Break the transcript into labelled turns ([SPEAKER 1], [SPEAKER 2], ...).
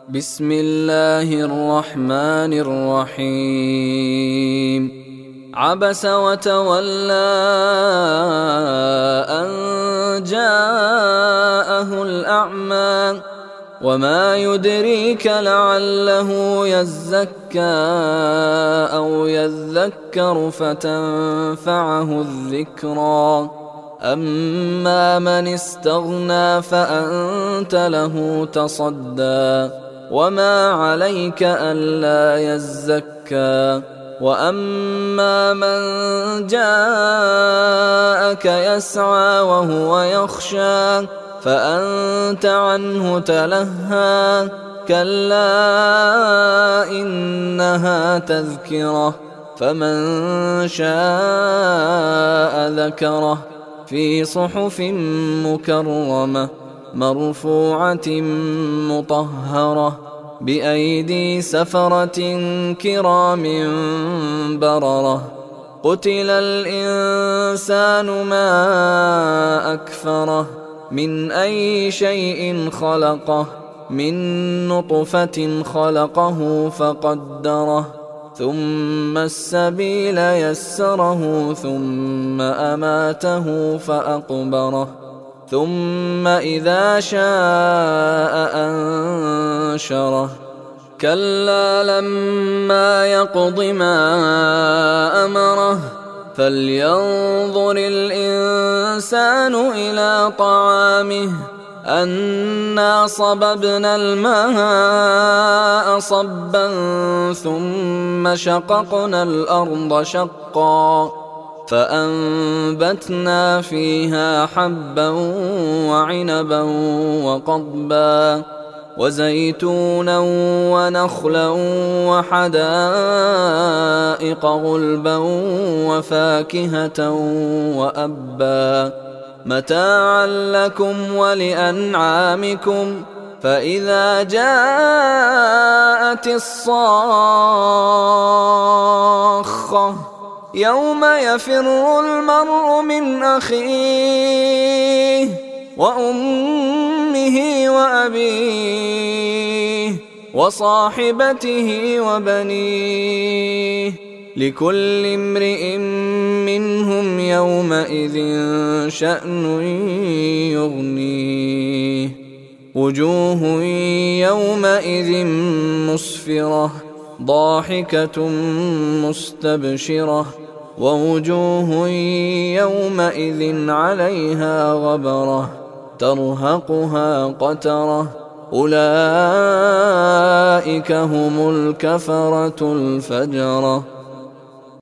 [SPEAKER 1] بسم الله الرحمن الرحيم عبس وتولى أن جاءه الأعمى وما يدريك لعله يزكى أو يذكر فتنفعه الذكرى أما من استغنى فأنت له تصدى وما عليك ألا يزكى وأما من جاءك يسعى وهو يخشى فأنت عنه تلهى كلا إنها تذكرة فمن شاء ذكره في صحف مكرمة مرفوعة مطهرة بأيدي سفرة كرام بررة قتل الإنسان ما أكفره من أي شيء خلقه من نطفة خلقه فقدره ثم السبيل يسره ثم أماته فأقبره ثم إذا شاء أنشره كلا لما يقض ما أمره فلينظر الإنسان إلى طعامه أنا صببنا الماء صبا ثم شققنا الأرض شقا فأنبتنا فيها حبا وعنبا وقضبا وزيتونا ونخلا وحدائق غلبا وفاكهة وأبا متاعا لكم ولأنعامكم فإذا جاءت الصاخة يوم يفر المرء من أخيه وأمه وأبيه وصاحبته وبنيه لكل امرئ منهم يومئذ شأن يغنيه وجوه يومئذ مسفرة ضاحكة مستبشرة ووجوه يومئذ عليها غبرة ترهقها قترة أولئك هم الكفرة الفجرة.